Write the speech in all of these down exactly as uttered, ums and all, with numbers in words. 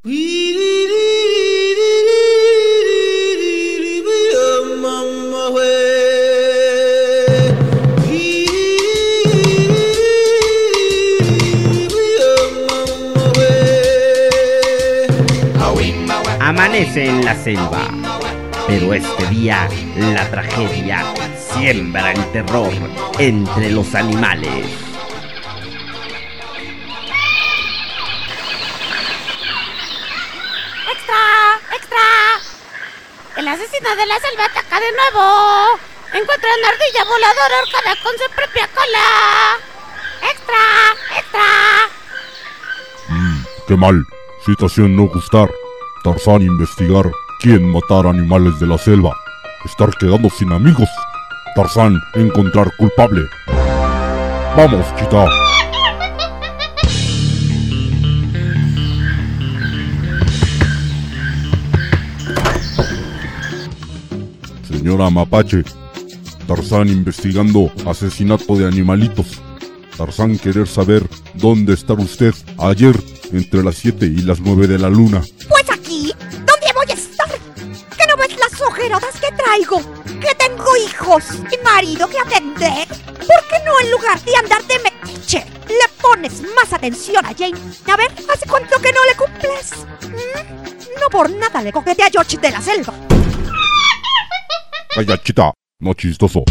Amanece en la selva, pero este día la tragedia siembra el terror entre los animales. ¡Extra! ¡Extra! El asesino de la selva ataca de nuevo. Encuentra una ardilla voladora ahorcada con su propia cola. ¡Extra! ¡Extra! Mmm, qué mal. Situación no gustar. Tarzán investigar quién matar animales de la selva. Estar quedando sin amigos. Tarzán encontrar culpable. Vamos, Chita. Señora Mapache, Tarzán investigando asesinato de animalitos. Tarzán querer saber dónde está usted ayer entre las siete y las nueve de la luna. Pues aquí, ¿dónde voy a estar? ¿Que no ves las ojerotas que traigo? ¿Que tengo hijos y marido que atender? ¿Por qué no en lugar de andar de metiche le pones más atención a Jane? A ver, ¿hace cuánto que no le cumples? ¿Mm? No por nada le coquetea a George de la selva. Calla, Chita, no chistoso.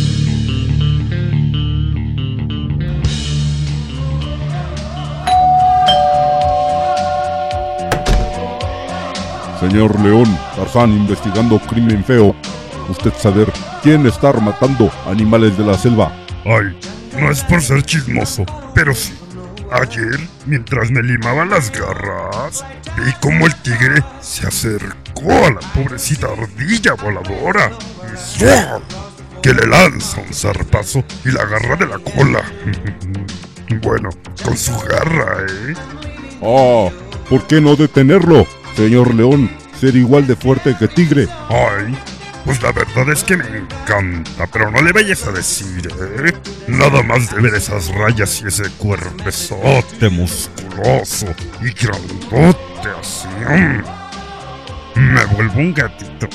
Señor León, Tarzán investigando crimen feo. Usted saber quién está matando animales de la selva. Ay, no es por ser chismoso, pero sí. Ayer, mientras me limaba las garras, vi como el tigre se acercó a la pobrecita ardilla voladora y ¡suah! Que le lanza un zarpazo y la agarra de la cola. Bueno, con su garra, ¿eh? Ah, ¿por qué no detenerlo? Señor León, ser igual de fuerte que tigre. Ay, pues la verdad es que me encanta, pero no le vayas a decir, ¿eh? Nada más de ver esas rayas y ese cuerpezote musculoso y grandote así. Me vuelvo un gatito.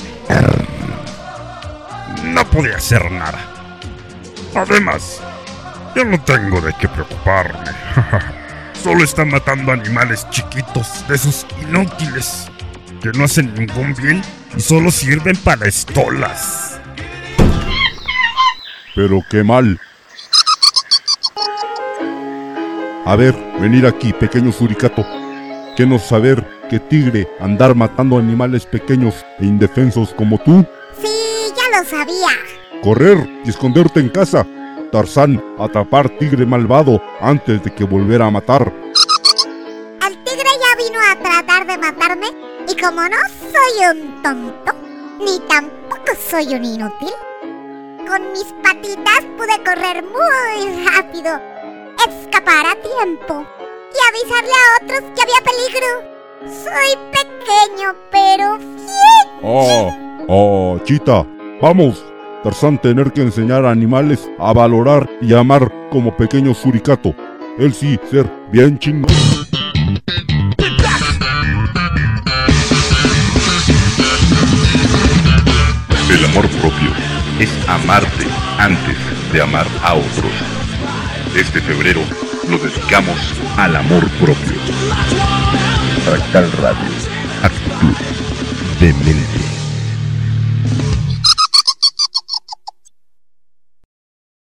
No podía hacer nada. Además, yo no tengo de qué preocuparme. Solo están matando animales chiquitos, de esos inútiles, que no hacen ningún bien y solo sirven para estolas. Pero qué mal. A ver, venir aquí, pequeño suricato. ¿Qué no saber que tigre andar matando animales pequeños e indefensos como tú? Sí, ya lo sabía. Correr y esconderte en casa. Tarzán, atrapar tigre malvado antes de que volviera a matar. El tigre ya vino a tratar de matarme y como no soy un tonto, ni tampoco soy un inútil, con mis patitas pude correr muy rápido, escapar a tiempo y avisarle a otros que había peligro. Soy pequeño, pero fiel. Ah, ah, Chita, vamos. Tarzán tener que enseñar a animales a valorar y amar como pequeño suricato. Él sí ser bien chingón. El amor propio es amarte antes de amar a otros. Este febrero lo dedicamos al amor propio. Fractal Radio. Actitud de mente.